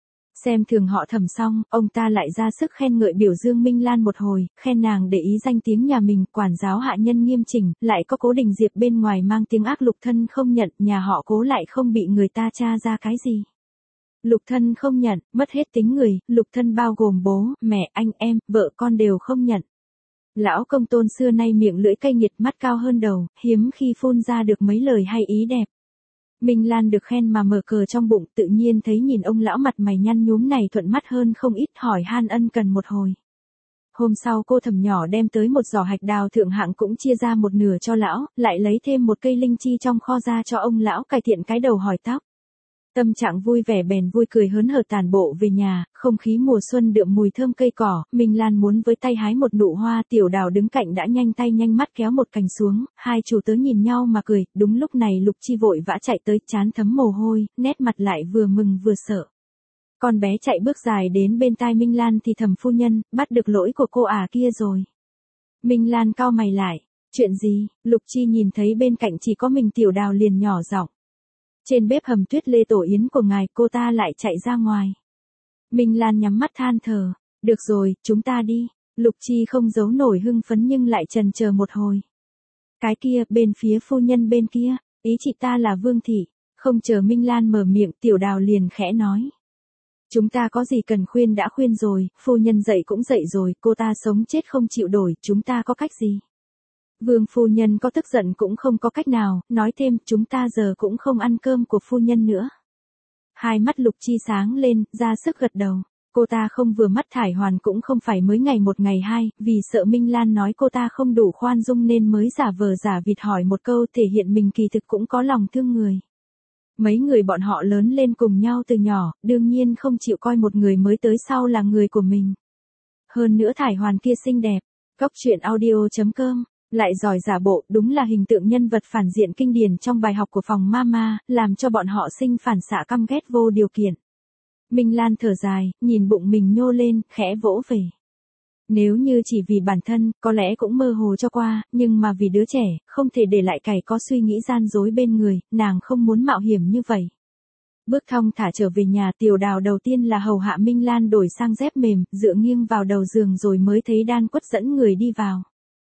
Xem thường họ Thẩm xong, ông ta lại ra sức khen ngợi biểu dương Minh Lan một hồi, khen nàng để ý danh tiếng nhà mình, quản giáo hạ nhân nghiêm chỉnh, lại có Cố Đình Diệp bên ngoài mang tiếng ác. Lục Thân không nhận, nhà họ Cố lại không bị người ta tra ra cái gì. Lục Thân không nhận, mất hết tính người, Lục Thân bao gồm bố, mẹ, anh em, vợ con đều không nhận. Lão công tôn xưa nay miệng lưỡi cay nghiệt, mắt cao hơn đầu, hiếm khi phun ra được mấy lời hay ý đẹp. Minh Lan được khen mà mở cờ trong bụng, tự nhiên thấy nhìn ông lão mặt mày nhăn nhúm này thuận mắt hơn không ít, hỏi han ân cần một hồi. Hôm sau cô Thẩm nhỏ đem tới một giỏ hạch đào thượng hạng cũng chia ra một nửa cho lão, lại lấy thêm một cây linh chi trong kho ra cho ông lão cải thiện cái đầu hỏi tóc. Tâm trạng vui vẻ bèn vui cười hớn hở tản bộ về nhà, không khí mùa xuân đượm mùi thơm cây cỏ, Minh Lan muốn với tay hái một nụ hoa, Tiểu Đào đứng cạnh đã nhanh tay nhanh mắt kéo một cành xuống, hai chủ tớ nhìn nhau mà cười, đúng lúc này Lục Chi vội vã chạy tới, trán thấm mồ hôi, nét mặt lại vừa mừng vừa sợ. Con bé chạy bước dài đến bên tai Minh Lan thì thầm phu nhân, bắt được lỗi của cô à kia rồi. Minh Lan cau mày lại, chuyện gì? Lục Chi nhìn thấy bên cạnh chỉ có mình Tiểu Đào liền nhỏ giọng. Trên bếp hầm tuyết lê tổ yến của ngài, cô ta lại chạy ra ngoài. Minh Lan nhắm mắt than thở, được rồi, chúng ta đi. Lục Chi không giấu nổi hưng phấn nhưng lại chần chờ một hồi. Cái kia, bên phía phu nhân bên kia, ý chị ta là Vương Thị. Không chờ Minh Lan mở miệng, Tiểu Đào liền khẽ nói. Chúng ta có gì cần khuyên đã khuyên rồi, phu nhân dậy cũng dậy rồi, cô ta sống chết không chịu đổi, chúng ta có cách gì? Vương phu nhân có tức giận cũng không có cách nào, nói thêm, chúng ta giờ cũng không ăn cơm của phu nhân nữa. Hai mắt Lục Chi sáng lên, ra sức gật đầu. Cô ta không vừa mắt Thải Hoàn cũng không phải mới ngày một ngày hai, vì sợ Minh Lan nói cô ta không đủ khoan dung nên mới giả vờ giả vịt hỏi một câu, thể hiện mình kỳ thực cũng có lòng thương người. Mấy người bọn họ lớn lên cùng nhau từ nhỏ, đương nhiên không chịu coi một người mới tới sau là người của mình. Hơn nữa Thải Hoàn kia xinh đẹp. Góc truyện audio chấm com, lại giỏi giả bộ, đúng là hình tượng nhân vật phản diện kinh điển trong bài học của phòng Mama, làm cho bọn họ sinh phản xạ căm ghét vô điều kiện. Minh Lan thở dài, nhìn bụng mình nhô lên, khẽ vỗ về. Nếu như chỉ vì bản thân, có lẽ cũng mơ hồ cho qua, nhưng mà vì đứa trẻ, không thể để lại cày có suy nghĩ gian dối bên người, nàng không muốn mạo hiểm như vậy. Bước thong thả trở về nhà, Tiểu Đào đầu tiên là hầu hạ Minh Lan đổi sang dép mềm, dựa nghiêng vào đầu giường rồi mới thấy Đan Quất dẫn người đi vào.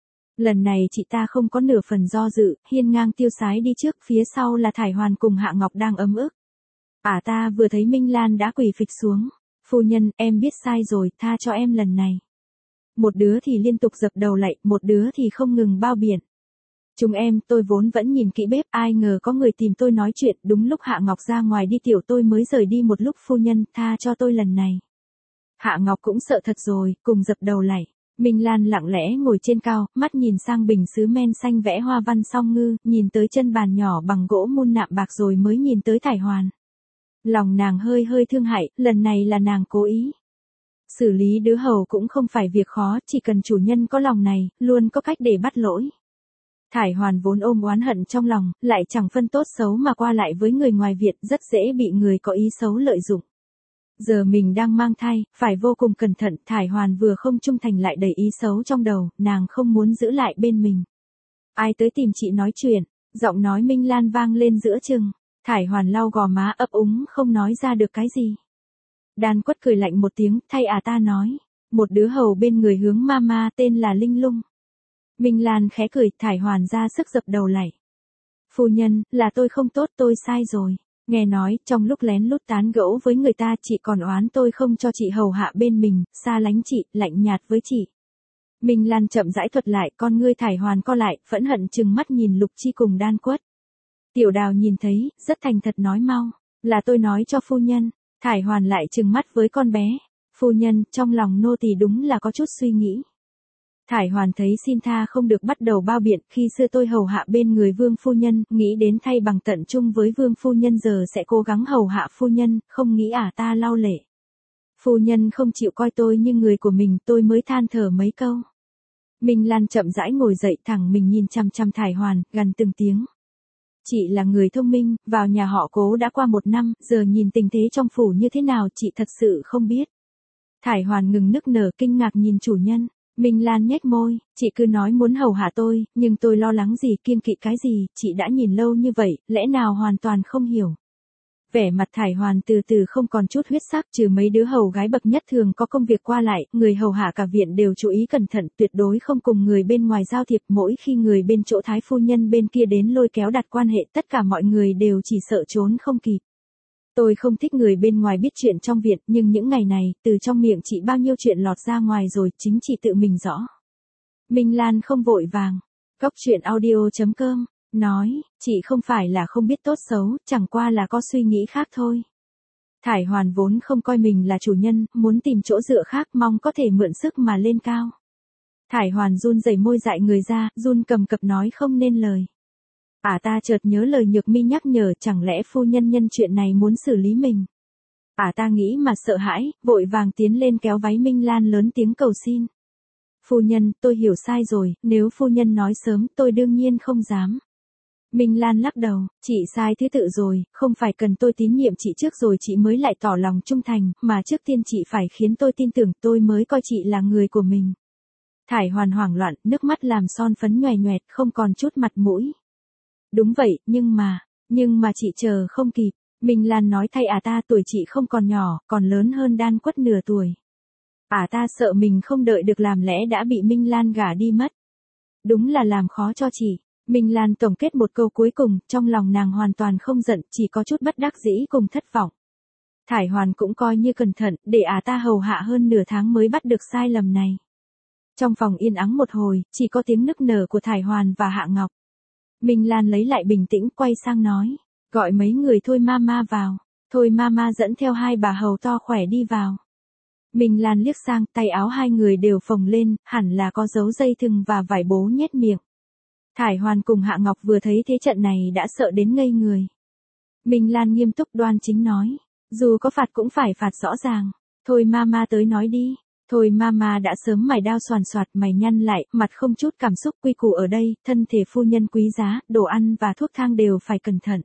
Lần này chị ta không có nửa phần do dự, hiên ngang tiêu sái đi trước, phía sau là Thải Hoàn cùng Hạ Ngọc đang ấm ức. Ả ta vừa thấy Minh Lan đã quỳ phịch xuống. Phu nhân, em biết sai rồi, tha cho em lần này. Một đứa thì liên tục dập đầu lạy, một đứa thì không ngừng bao biện. Chúng em, tôi vốn vẫn nhìn kỹ bếp, ai ngờ có người tìm tôi nói chuyện, đúng lúc Hạ Ngọc ra ngoài đi tiểu tôi mới rời đi một lúc, phu nhân, tha cho tôi lần này. Hạ Ngọc cũng sợ thật rồi, cùng dập đầu lạy. Minh Lan lặng lẽ ngồi trên cao, mắt nhìn sang bình sứ men xanh vẽ hoa văn song ngư, nhìn tới chân bàn nhỏ bằng gỗ mun nạm bạc rồi mới nhìn tới Thải Hoàn. Lòng nàng hơi hơi thương hại, lần này là nàng cố ý. Xử lý đứa hầu cũng không phải việc khó, chỉ cần chủ nhân có lòng này, luôn có cách để bắt lỗi. Thải Hoàn vốn ôm oán hận trong lòng, lại chẳng phân tốt xấu mà qua lại với người ngoài Việt, rất dễ bị người có ý xấu lợi dụng. Giờ mình đang mang thai, phải vô cùng cẩn thận, Thải Hoàn vừa không trung thành lại đầy ý xấu trong đầu, nàng không muốn giữ lại bên mình. Ai tới tìm chị nói chuyện, giọng nói Minh Lan vang lên giữa chừng. Thải Hoàn lau gò má ấp úng không nói ra được cái gì. Đan Quất cười lạnh một tiếng, thay à ta nói. Một đứa hầu bên người hướng mama tên là Linh Lung. Minh Lan khẽ cười, Thải Hoàn ra sức dập đầu lạy. Phu nhân, là tôi không tốt, tôi sai rồi. Nghe nói, trong lúc lén lút tán gẫu với người ta chị còn oán tôi không cho chị hầu hạ bên mình, xa lánh chị, lạnh nhạt với chị. Minh Lan chậm rãi thuật lại, con ngươi Thải Hoàn co lại, phẫn hận trừng mắt nhìn Lục Chi cùng Đan Quất. Tiểu Đào nhìn thấy, rất thành thật nói mau, là tôi nói cho phu nhân. Thải Hoàn lại trừng mắt với con bé. Phu nhân, trong lòng nô tỳ đúng là có chút suy nghĩ. Thải Hoàn thấy xin tha không được bắt đầu bao biện, khi xưa tôi hầu hạ bên người vương phu nhân, nghĩ đến thay bằng tận chung với vương phu nhân giờ sẽ cố gắng hầu hạ phu nhân, không nghĩ à ta lau lệ. Phu nhân không chịu coi tôi như người của mình, tôi mới than thở mấy câu. Minh Lan chậm rãi ngồi dậy thẳng mình nhìn chăm chăm Thải Hoàn, gằn từng tiếng. Chị là người thông minh, vào nhà họ Cố đã qua một năm, giờ nhìn tình thế trong phủ như thế nào chị thật sự không biết. Thải Hoàn ngừng nức nở kinh ngạc nhìn chủ nhân. Minh Lan nhếch môi, chị cứ nói muốn hầu hạ tôi, nhưng tôi lo lắng gì kiêng kỵ cái gì, chị đã nhìn lâu như vậy, lẽ nào hoàn toàn không hiểu. Vẻ mặt Thải Hoàn từ từ không còn chút huyết sắc, trừ mấy đứa hầu gái bậc nhất thường có công việc qua lại, người hầu hạ cả viện đều chú ý cẩn thận, tuyệt đối không cùng người bên ngoài giao thiệp, mỗi khi người bên chỗ thái phu nhân bên kia đến lôi kéo đặt quan hệ, tất cả mọi người đều chỉ sợ trốn không kịp. Tôi không thích người bên ngoài biết chuyện trong viện, nhưng những ngày này, từ trong miệng chị bao nhiêu chuyện lọt ra ngoài rồi, chính chị tự mình rõ. Minh Lan không vội vàng. Cóc truyện audio chấm com nói, chị không phải là không biết tốt xấu, chẳng qua là có suy nghĩ khác thôi. Thải Hoàn vốn không coi mình là chủ nhân, muốn tìm chỗ dựa khác, mong có thể mượn sức mà lên cao. Thải Hoàn run rẩy môi dại người ra, run cầm cập nói không nên lời. À ta chợt nhớ lời Nhược Mi nhắc nhở, chẳng lẽ phu nhân nhân chuyện này muốn xử lý mình. À ta nghĩ mà sợ hãi, vội vàng tiến lên kéo váy Minh Lan lớn tiếng cầu xin. Phu nhân, tôi hiểu sai rồi, nếu phu nhân nói sớm, tôi đương nhiên không dám. Minh Lan lắc đầu, chị sai thứ tự rồi, không phải cần tôi tín nhiệm chị trước rồi chị mới lại tỏ lòng trung thành, mà trước tiên chị phải khiến tôi tin tưởng tôi mới coi chị là người của mình. Thải Hoàn hoảng loạn, nước mắt làm son phấn nhòe nhoẹt, không còn chút mặt mũi. Đúng vậy, nhưng mà, nhưng mà chị chờ không kịp. Minh Lan nói thay à ta tuổi chị không còn nhỏ, còn lớn hơn Đan Quất nửa tuổi. À ta sợ mình không đợi được làm lẽ đã bị Minh Lan gả đi mất. Đúng là làm khó cho chị. Minh Lan tổng kết một câu cuối cùng, trong lòng nàng hoàn toàn không giận, chỉ có chút bất đắc dĩ cùng thất vọng. Thải Hoàn cũng coi như cẩn thận, để à ta hầu hạ hơn nửa tháng mới bắt được sai lầm này. Trong phòng yên ắng một hồi, chỉ có tiếng nức nở của Thải Hoàn và Hạ Ngọc. Minh Lan lấy lại bình tĩnh, quay sang nói, gọi mấy người Thôi Mama vào. Thôi Mama dẫn theo hai bà hầu to khỏe đi vào. Minh Lan liếc sang, tay áo hai người đều phồng lên, hẳn là có dấu dây thừng và vải bố nhét miệng. Thải Hoàn cùng Hạ Ngọc vừa thấy thế trận này đã sợ đến ngây người. Minh Lan nghiêm túc đoan chính nói, dù có phạt cũng phải phạt rõ ràng. Thôi Mama tới nói đi. Thôi Mama đã sớm mày đao xoàn xoạt, mày nhăn lại, mặt không chút cảm xúc, quy củ ở đây, thân thể phu nhân quý giá, đồ ăn và thuốc thang đều phải cẩn thận.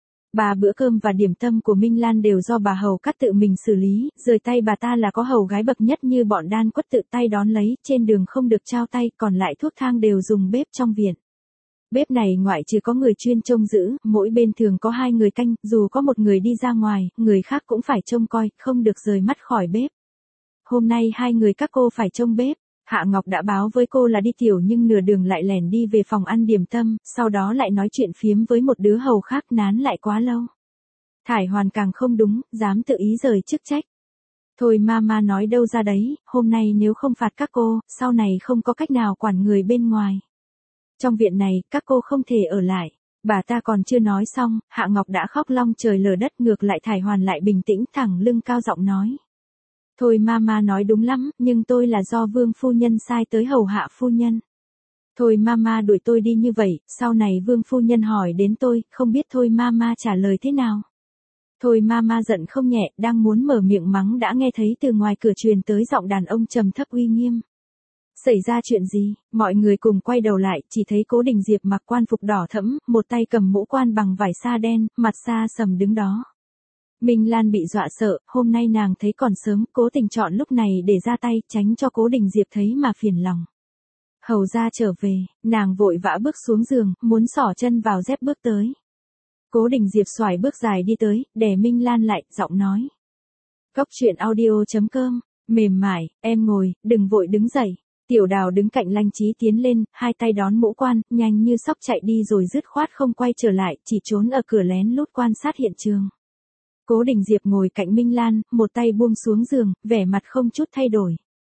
Ba bữa cơm và điểm tâm của Minh Lan đều do bà hầu cắt tự mình xử lý, rời tay bà ta là có hầu gái bậc nhất như bọn Đan Quất tự tay đón lấy, trên đường không được trao tay, còn lại thuốc thang đều dùng bếp trong viện. Bếp này ngoại trừ có người chuyên trông giữ, mỗi bên thường có hai người canh, dù có một người đi ra ngoài, người khác cũng phải trông coi, không được rời mắt khỏi bếp. Hôm nay hai người các cô phải trông bếp. Hạ Ngọc đã báo với cô là đi tiểu nhưng nửa đường lại lẻn đi về phòng ăn điểm tâm, sau đó lại nói chuyện phiếm với một đứa hầu khác, nán lại quá lâu. Thải Hoàn càng không đúng, dám tự ý rời chức trách. Thôi Mama nói đâu ra đấy, hôm nay nếu không phạt các cô, sau này không có cách nào quản người bên ngoài. Trong viện này, các cô không thể ở lại. Bà ta còn chưa nói xong, Hạ Ngọc đã khóc long trời lở đất, ngược lại Thải Hoàn lại bình tĩnh thẳng lưng cao giọng nói. Thôi Mama nói đúng lắm, nhưng tôi là do Vương phu nhân sai tới hầu hạ phu nhân. Thôi Mama đuổi tôi đi như vậy, sau này Vương phu nhân hỏi đến tôi, không biết Thôi Mama trả lời thế nào. Thôi Mama giận không nhẹ, đang muốn mở miệng mắng đã nghe thấy từ ngoài cửa truyền tới giọng đàn ông trầm thấp uy nghiêm. Xảy ra chuyện gì? Mọi người cùng quay đầu lại, chỉ thấy Cố Đình Diệp mặc quan phục đỏ thẫm, một tay cầm mũ quan bằng vải sa đen, mặt sa sầm đứng đó. Minh Lan bị dọa sợ, hôm nay nàng thấy còn sớm, cố tình chọn lúc này để ra tay, tránh cho Cố Đình Diệp thấy mà phiền lòng. Hầu ra trở về, nàng vội vã bước xuống giường, muốn xỏ chân vào dép bước tới. Cố Đình Diệp xoài bước dài đi tới, đè Minh Lan lại, giọng nói. Cốc truyện audio.com, mềm mại, em ngồi, đừng vội đứng dậy. Tiểu Đào đứng cạnh Lanh Chí tiến lên, hai tay đón mũ quan, nhanh như sóc chạy đi rồi dứt khoát không quay trở lại, chỉ trốn ở cửa lén lút quan sát hiện trường. Cố Đình Diệp ngồi cạnh Minh Lan, một tay buông xuống giường, vẻ mặt không chút thay đổi.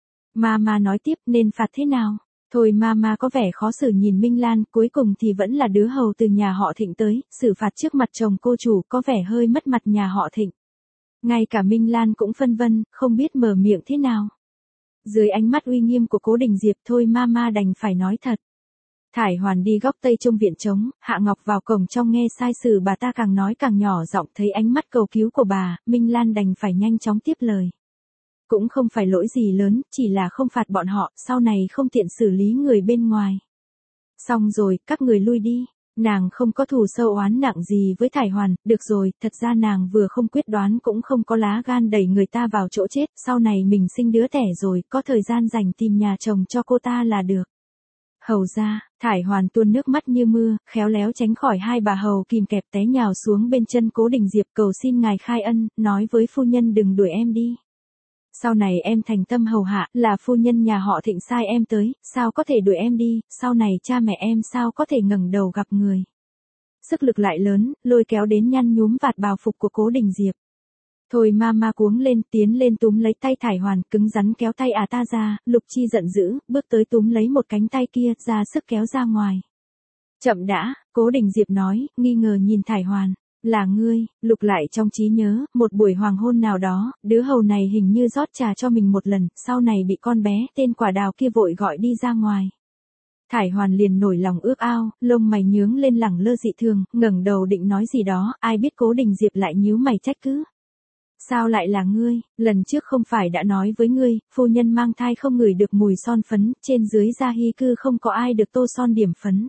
Mama nói tiếp, nên phạt thế nào? Thôi Mama có vẻ khó xử nhìn Minh Lan, cuối cùng thì vẫn là đứa hầu từ nhà họ Thịnh tới, xử phạt trước mặt chồng cô chủ có vẻ hơi mất mặt nhà họ Thịnh. Ngay cả Minh Lan cũng phân vân, không biết mở miệng thế nào. Dưới ánh mắt uy nghiêm của Cố Đình Diệp, thôi Mama đành phải nói thật. Thải Hoàn đi góc tây trong viện trống, Hạ Ngọc vào cổng trong nghe sai sử bà ta càng nói càng nhỏ giọng, thấy ánh mắt cầu cứu của bà, Minh Lan đành phải nhanh chóng tiếp lời. Cũng không phải lỗi gì lớn, chỉ là không phạt bọn họ, sau này không tiện xử lý người bên ngoài. Xong rồi, các người lui đi. Nàng không có thù sâu oán nặng gì với Thải Hoàn, được rồi, thật ra nàng vừa không quyết đoán cũng không có lá gan đẩy người ta vào chỗ chết, sau này mình sinh đứa tẻ rồi, có thời gian dành tìm nhà chồng cho cô ta là được. Hầu ra, Thải Hoàn tuôn nước mắt như mưa, khéo léo tránh khỏi hai bà hầu kìm kẹp té nhào xuống bên chân Cố Đình Diệp, cầu xin ngài khai ân, nói với phu nhân đừng đuổi em đi. Sau này em thành tâm hầu hạ, là phu nhân nhà họ Thịnh sai em tới, sao có thể đuổi em đi, sau này cha mẹ em sao có thể ngẩng đầu gặp người. Sức lực lại lớn, lôi kéo đến nhăn nhúm vạt bào phục của Cố Đình Diệp. Thôi Mama cuống lên, tiến lên túm lấy tay Thải Hoàn, cứng rắn kéo tay à ta ra, Lục Chi giận dữ, bước tới túm lấy một cánh tay kia, ra sức kéo ra ngoài. Chậm đã, Cố Đình Diệp nói, nghi ngờ nhìn Thải Hoàn. Là ngươi, lục lại trong trí nhớ, một buổi hoàng hôn nào đó, đứa hầu này hình như rót trà cho mình một lần, sau này bị con bé tên Quả Đào kia vội gọi đi ra ngoài. Thải Hoàn liền nổi lòng ước ao, lông mày nhướng lên lẳng lơ dị thường, ngẩng đầu định nói gì đó, ai biết Cố Đình Diệp lại nhíu mày trách cứ. Sao lại là ngươi, lần trước không phải đã nói với ngươi, phu nhân mang thai không ngửi được mùi son phấn, trên dưới gia hy cư không có ai được tô son điểm phấn.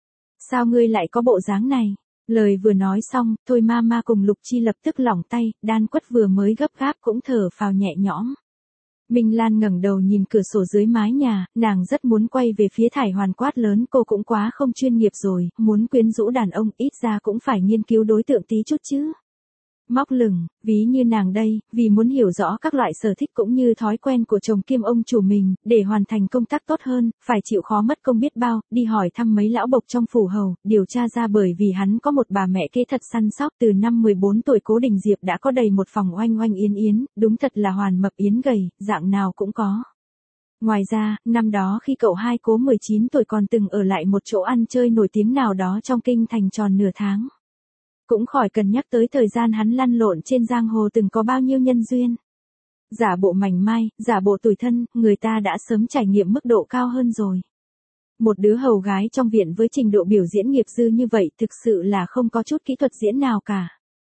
Sao ngươi lại có bộ dáng này? Lời vừa nói xong, thôi Mama cùng Lục Chi lập tức lỏng tay, Đan Quất vừa mới gấp gáp cũng thở phào nhẹ nhõm. Minh Lan ngẩng đầu nhìn cửa sổ dưới mái nhà, nàng rất muốn quay về phía Thải Hoàn quát lớn, cô cũng quá không chuyên nghiệp rồi, muốn quyến rũ đàn ông ít ra cũng phải nghiên cứu đối tượng tí chút chứ. Móc lửng, ví như nàng đây, vì muốn hiểu rõ các loại sở thích cũng như thói quen của chồng kiêm ông chủ mình, để hoàn thành công tác tốt hơn, phải chịu khó mất công biết bao, đi hỏi thăm mấy lão bộc trong phủ hầu, điều tra ra bởi vì hắn có một bà mẹ kế thật săn sóc, từ năm mười bốn tuổi Cố Đình Diệp đã có đầy một phòng oanh oanh yến yến, đúng thật là hoàn mập yến gầy, dạng nào cũng có. Ngoài ra, năm đó khi cậu hai Cố mười chín tuổi còn từng ở lại một chỗ ăn chơi nổi tiếng nào đó trong kinh thành tròn nửa tháng. Cũng khỏi cần nhắc tới thời gian hắn lăn lộn trên giang hồ từng có bao nhiêu nhân duyên. Giả bộ mảnh mai, giả bộ tủi thân, người ta đã sớm trải nghiệm mức độ cao hơn rồi. Một đứa hầu gái trong viện với trình độ biểu diễn nghiệp dư như vậy thực sự là không có chút kỹ thuật diễn nào cả.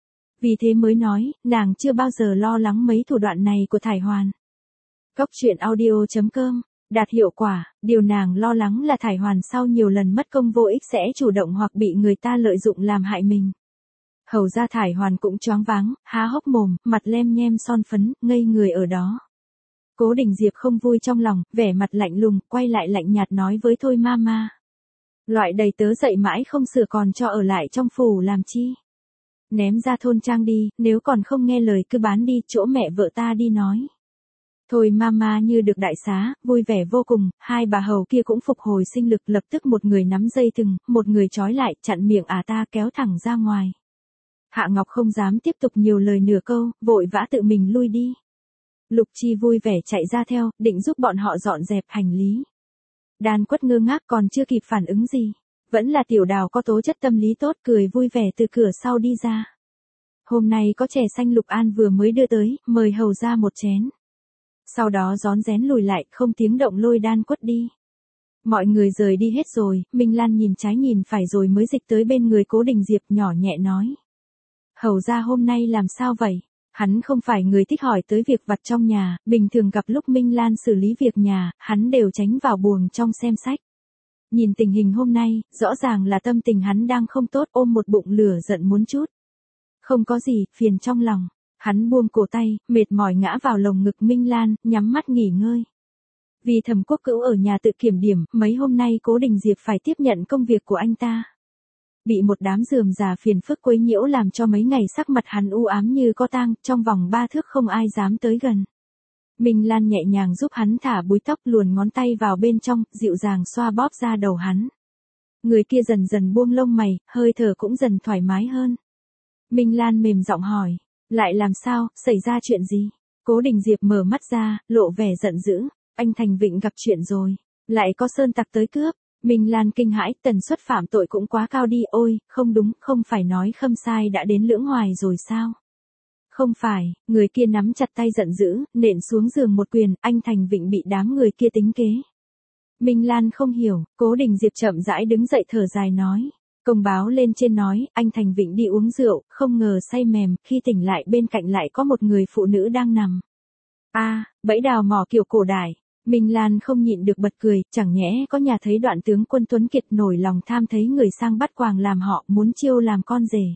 Vì thế mới nói, nàng chưa bao giờ lo lắng mấy thủ đoạn này của Thải Hoàn. Cốc truyện audio.com, đạt hiệu quả, điều nàng lo lắng là Thải Hoàn sau nhiều lần mất công vô ích sẽ chủ động hoặc bị người ta lợi dụng làm hại mình. Hầu ra Thải Hoàn cũng choáng váng, há hốc mồm, mặt lem nhem son phấn, ngây người ở đó. Cố Đình Diệp không vui trong lòng, vẻ mặt lạnh lùng, quay lại lạnh nhạt nói với thôi Mama. Loại đầy tớ dậy mãi không sửa còn cho ở lại trong phủ làm chi. Ném ra thôn trang đi, nếu còn không nghe lời cứ bán đi, chỗ mẹ vợ ta đi nói. Thôi Mama như được đại xá, vui vẻ vô cùng, hai bà hầu kia cũng phục hồi sinh lực, lập tức một người nắm dây thừng, một người trói lại, chặn miệng à ta kéo thẳng ra ngoài. Hạ Ngọc không dám tiếp tục nhiều lời nửa câu, vội vã tự mình lui đi. Lục Chi vui vẻ chạy ra theo, định giúp bọn họ dọn dẹp hành lý. Đan Quất ngơ ngác còn chưa kịp phản ứng gì. Vẫn là Tiểu Đào có tố chất tâm lý tốt, cười vui vẻ từ cửa sau đi ra. Hôm nay có chè xanh Lục An vừa mới đưa tới, mời hầu ra một chén. Sau đó rón rén lùi lại, không tiếng động lôi Đan Quất đi. Mọi người rời đi hết rồi, Minh Lan nhìn trái nhìn phải rồi mới dịch tới bên người Cố Đình Diệp, nhỏ nhẹ nói. Hầu ra hôm nay làm sao vậy? Hắn không phải người thích hỏi tới việc vặt trong nhà, bình thường gặp lúc Minh Lan xử lý việc nhà, hắn đều tránh vào buồng trong xem sách. Nhìn tình hình hôm nay, rõ ràng là tâm tình hắn đang không tốt, ôm một bụng lửa giận muốn chút. Không có gì, phiền trong lòng. Hắn buông cổ tay, mệt mỏi ngã vào lồng ngực Minh Lan, nhắm mắt nghỉ ngơi. Vì Thẩm Quốc Cữu ở nhà tự kiểm điểm, mấy hôm nay Cố Đình Diệp phải tiếp nhận công việc của anh ta. bị một đám rườm rà phiền phức quấy nhiễu làm cho mấy ngày sắc mặt hắn u ám như có tang, trong vòng ba thước không ai dám tới gần. Minh Lan nhẹ nhàng giúp hắn thả búi tóc, luồn ngón tay vào bên trong, dịu dàng xoa bóp ra đầu hắn. Người kia dần dần buông lông mày, hơi thở cũng dần thoải mái hơn. Minh Lan mềm giọng hỏi, lại làm sao, xảy ra chuyện gì? Cố Đình Diệp mở mắt ra, lộ vẻ giận dữ, anh Thành Vịnh gặp chuyện rồi, lại có sơn tặc tới cướp. Minh Lan kinh hãi, tần suất phạm tội cũng quá cao đi, ôi, không đúng, không phải nói Khâm Sai đã đến Lưỡng Hoài rồi sao? Không phải, người kia nắm chặt tay giận dữ, nện xuống giường một quyền, anh Thành Vịnh bị đám người kia tính kế. Minh Lan không hiểu, Cố Đình Diệp chậm rãi đứng dậy thở dài nói. Công báo lên trên nói, anh Thành Vịnh đi uống rượu, không ngờ say mềm, khi tỉnh lại bên cạnh lại có một người phụ nữ đang nằm. A, à, bẫy đào mỏ kiểu cổ đại. Minh Lan không nhịn được bật cười, chẳng nhẽ có nhà thấy Đoạn tướng quân Tuấn Kiệt nổi lòng tham thấy người sang bắt quàng làm họ, muốn chiêu làm con rể.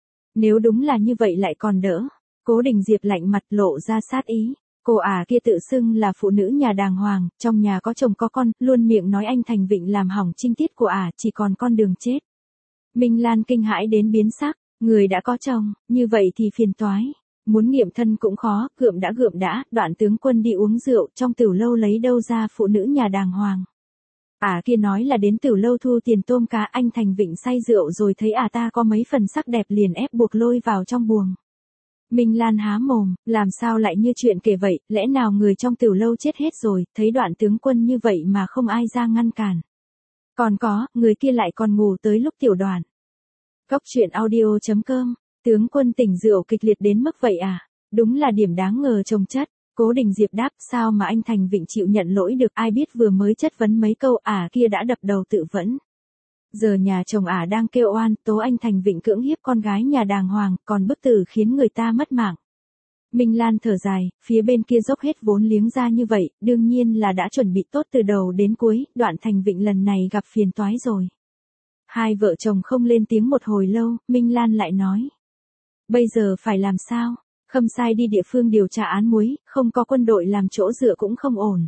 Nếu đúng là như vậy lại còn đỡ. Cố Đình Diệp lạnh mặt lộ ra sát ý. Cô ả kia tự xưng là phụ nữ nhà đàng hoàng, trong nhà có chồng có con, luôn miệng nói anh Thành Vịnh làm hỏng trinh tiết của ả, chỉ còn con đường chết. Minh Lan kinh hãi đến biến sắc, người đã có chồng, như vậy thì phiền toái. Muốn nghiệm thân cũng khó, gượm đã gượm đã, Đoạn tướng quân đi uống rượu, trong tửu lâu lấy đâu ra phụ nữ nhà đàng hoàng. Ả à kia nói là đến tửu lâu thu tiền tôm cá, anh Thành Vịnh say rượu rồi thấy ả à ta có mấy phần sắc đẹp liền ép buộc lôi vào trong buồng. Minh Lan há mồm, làm sao lại như chuyện kể vậy, lẽ nào người trong tửu lâu chết hết rồi, thấy Đoạn tướng quân như vậy mà không ai ra ngăn cản. Còn có, người kia lại còn ngủ tới lúc tiểu đoàn. Cốc truyện audio chấm com, tướng quân tỉnh rượu kịch liệt đến mức vậy à? Đúng là điểm đáng ngờ chồng chất. Cố Đình Diệp đáp, sao mà anh Thành Vịnh chịu nhận lỗi được, ai biết vừa mới chất vấn mấy câu ả à kia đã đập đầu tự vẫn. Giờ nhà chồng ả à đang kêu oan, tố anh Thành Vịnh cưỡng hiếp con gái nhà đàng hoàng, còn bức tử khiến người ta mất mạng. Minh Lan thở dài, phía bên kia dốc hết vốn liếng ra như vậy, đương nhiên là đã chuẩn bị tốt từ đầu đến cuối, Đoạn Thành Vịnh lần này gặp phiền toái rồi. Hai vợ chồng không lên tiếng một hồi lâu, Minh Lan lại nói. Bây giờ phải làm sao? Khâm Sai đi địa phương điều tra án muối, không có quân đội làm chỗ dựa cũng không ổn.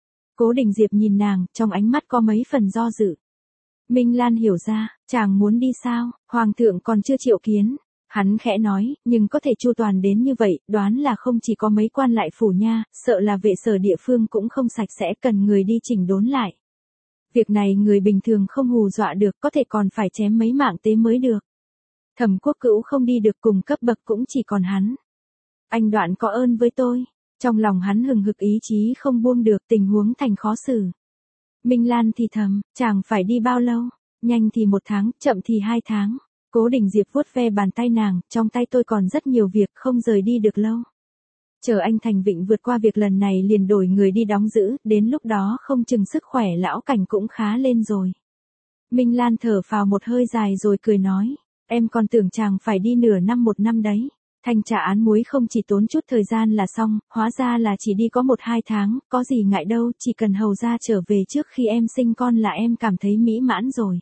Cố Đình Diệp nhìn nàng, trong ánh mắt có mấy phần do dự. Minh Lan hiểu ra, chàng muốn đi sao, Hoàng thượng còn chưa triệu kiến. Hắn khẽ nói, nhưng có thể chu toàn đến như vậy, đoán là không chỉ có mấy quan lại phủ nha, sợ là vệ sở địa phương cũng không sạch sẽ, cần người đi chỉnh đốn lại. Việc này người bình thường không hù dọa được, có thể còn phải chém mấy mạng tế mới được. Thẩm Quốc Cữu không đi được, cùng cấp bậc cũng chỉ còn hắn. Anh Đoạn có ơn với tôi. Trong lòng hắn hừng hực ý chí không buông được, tình huống thành khó xử. Minh Lan thì thầm, chàng phải đi bao lâu? Nhanh thì một tháng, chậm thì hai tháng. Cố Đình Diệp vuốt ve bàn tay nàng, trong tay tôi còn rất nhiều việc, không rời đi được lâu. Chờ anh Thành Vịnh vượt qua việc lần này liền đổi người đi đóng giữ, đến lúc đó không chừng sức khỏe lão Cảnh cũng khá lên rồi. Minh Lan thở phào một hơi dài rồi cười nói, em còn tưởng chàng phải đi nửa năm một năm đấy. Thanh tra án muối không chỉ tốn chút thời gian là xong, hóa ra là chỉ đi có một hai tháng, có gì ngại đâu, chỉ cần hầu ra trở về trước khi em sinh con là em cảm thấy mỹ mãn rồi.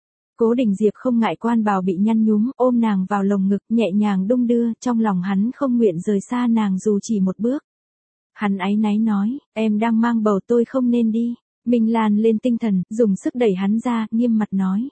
Cố Đình Diệp không ngại quan bào bị nhăn nhúm, ôm nàng vào lồng ngực, nhẹ nhàng đung đưa, trong lòng hắn không nguyện rời xa nàng dù chỉ một bước. Hắn áy náy nói, em đang mang bầu tôi không nên đi. Minh Lan lên tinh thần, dùng sức đẩy hắn ra, nghiêm mặt nói.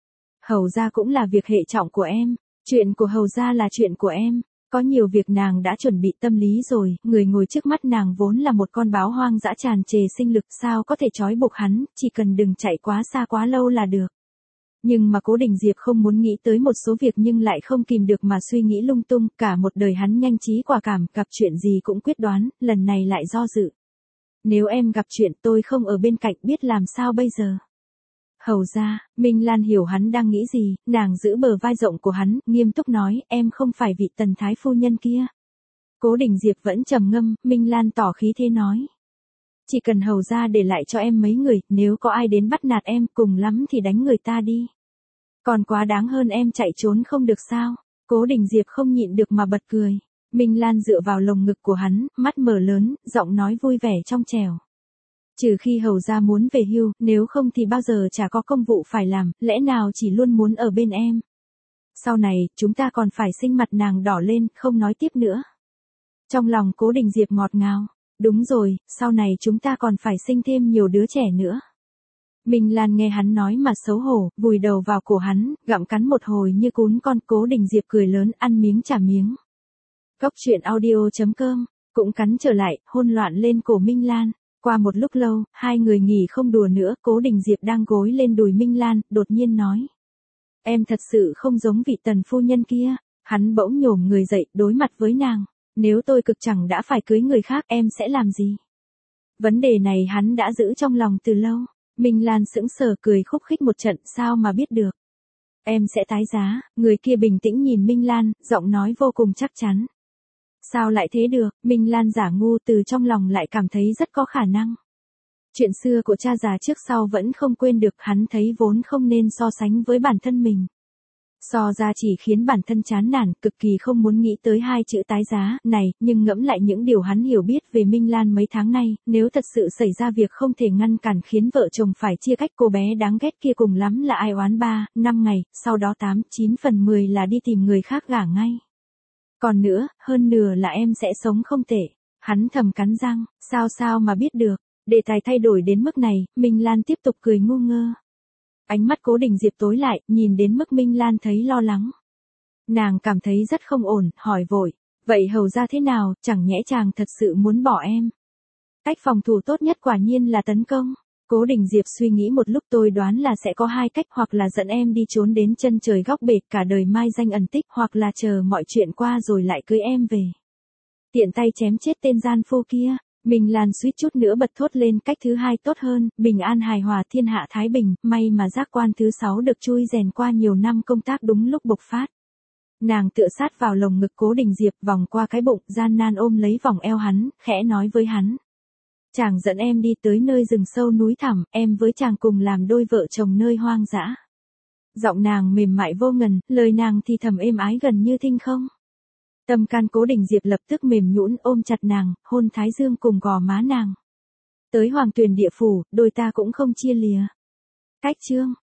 Hầu ra cũng là việc hệ trọng của em, chuyện của hầu ra là chuyện của em. Có nhiều việc nàng đã chuẩn bị tâm lý rồi, người ngồi trước mắt nàng vốn là một con báo hoang dã tràn trề sinh lực, sao có thể trói buộc hắn, chỉ cần đừng chạy quá xa quá lâu là được. Nhưng mà Cố Đình Diệp không muốn nghĩ tới một số việc nhưng lại không kìm được mà suy nghĩ lung tung, cả một đời hắn nhanh trí quả cảm, gặp chuyện gì cũng quyết đoán, lần này lại do dự. Nếu em gặp chuyện tôi không ở bên cạnh biết làm sao bây giờ? Hầu ra, Minh Lan hiểu hắn đang nghĩ gì, nàng giữ bờ vai rộng của hắn, nghiêm túc nói, em không phải vị tần thái phu nhân kia. Cố Đình Diệp vẫn trầm ngâm, Minh Lan tỏ khí thế nói. Chỉ cần hầu ra để lại cho em mấy người, nếu có ai đến bắt nạt em, cùng lắm thì đánh người ta đi. Còn quá đáng hơn em chạy trốn không được sao? Cố Đình Diệp không nhịn được mà bật cười. Minh Lan dựa vào lồng ngực của hắn, mắt mở lớn, giọng nói vui vẻ trong trẻo. Trừ khi hầu ra muốn về hưu, nếu không thì bao giờ chả có công vụ phải làm, lẽ nào chỉ luôn muốn ở bên em. Sau này, chúng ta còn phải sinh. Mặt nàng đỏ lên, không nói tiếp nữa. Trong lòng Cố Đình Diệp ngọt ngào. Đúng rồi, sau này chúng ta còn phải sinh thêm nhiều đứa trẻ nữa. Minh Lan nghe hắn nói mà xấu hổ, vùi đầu vào cổ hắn, gặm cắn một hồi như cún con. Cố Đình Diệp cười lớn, ăn miếng trả miếng. Cốc truyện audio chấm com cũng cắn trở lại, hôn loạn lên cổ Minh Lan. Qua một lúc lâu, hai người nghỉ không đùa nữa. Cố Đình Diệp đang gối lên đùi Minh Lan, đột nhiên nói: Em thật sự không giống vị tần phu nhân kia. Hắn bỗng nhổm người dậy, đối mặt với nàng. Nếu tôi cực chẳng đã phải cưới người khác, em sẽ làm gì? Vấn đề này hắn đã giữ trong lòng từ lâu. Minh Lan sững sờ cười khúc khích một trận, sao mà biết được? Em sẽ tái giá. Người kia bình tĩnh nhìn Minh Lan, giọng nói vô cùng chắc chắn. Sao lại thế được? Minh Lan giả ngu, từ trong lòng lại cảm thấy rất có khả năng. Chuyện xưa của cha già trước sau vẫn không quên được, hắn thấy vốn không nên so sánh với bản thân mình. So ra chỉ khiến bản thân chán nản, cực kỳ không muốn nghĩ tới hai chữ tái giá này, nhưng ngẫm lại những điều hắn hiểu biết về Minh Lan mấy tháng nay, nếu thật sự xảy ra việc không thể ngăn cản khiến vợ chồng phải chia cách, cô bé đáng ghét kia cùng lắm là ai oán ba, năm ngày, sau đó tám, chín phần mười là đi tìm người khác gả ngay. Còn nữa, hơn nửa là em sẽ sống không tệ. Hắn thầm cắn răng, sao sao mà biết được. Đề tài thay đổi đến mức này, Minh Lan tiếp tục cười ngu ngơ. Ánh mắt Cố Đình Diệp tối lại, nhìn đến mức Minh Lan thấy lo lắng. Nàng cảm thấy rất không ổn, hỏi vội. Vậy hầu ra thế nào, chẳng nhẽ chàng thật sự muốn bỏ em? Cách phòng thủ tốt nhất quả nhiên là tấn công. Cố Đình Diệp suy nghĩ một lúc, tôi đoán là sẽ có hai cách, hoặc là dẫn em đi trốn đến chân trời góc bể cả đời mai danh ẩn tích, hoặc là chờ mọi chuyện qua rồi lại cưới em về. Tiện tay chém chết tên gian phu kia. Minh Lan suýt chút nữa bật thốt lên, cách thứ hai tốt hơn, bình an hài hòa thiên hạ thái bình, may mà giác quan thứ sáu được chui rèn qua nhiều năm công tác đúng lúc bộc phát. Nàng tựa sát vào lồng ngực Cố Đình Diệp, vòng qua cái bụng, gian nan ôm lấy vòng eo hắn, khẽ nói với hắn. Chàng dẫn em đi tới nơi rừng sâu núi thẳm, em với chàng cùng làm đôi vợ chồng nơi hoang dã. Giọng nàng mềm mại vô ngần, lời nàng thì thầm êm ái gần như thinh không. Tâm can Cố Đình Diệp lập tức mềm nhũn, ôm chặt nàng, hôn thái dương cùng gò má nàng. Tới hoàng tuyền địa phủ, đôi ta cũng không chia lìa. Cách chương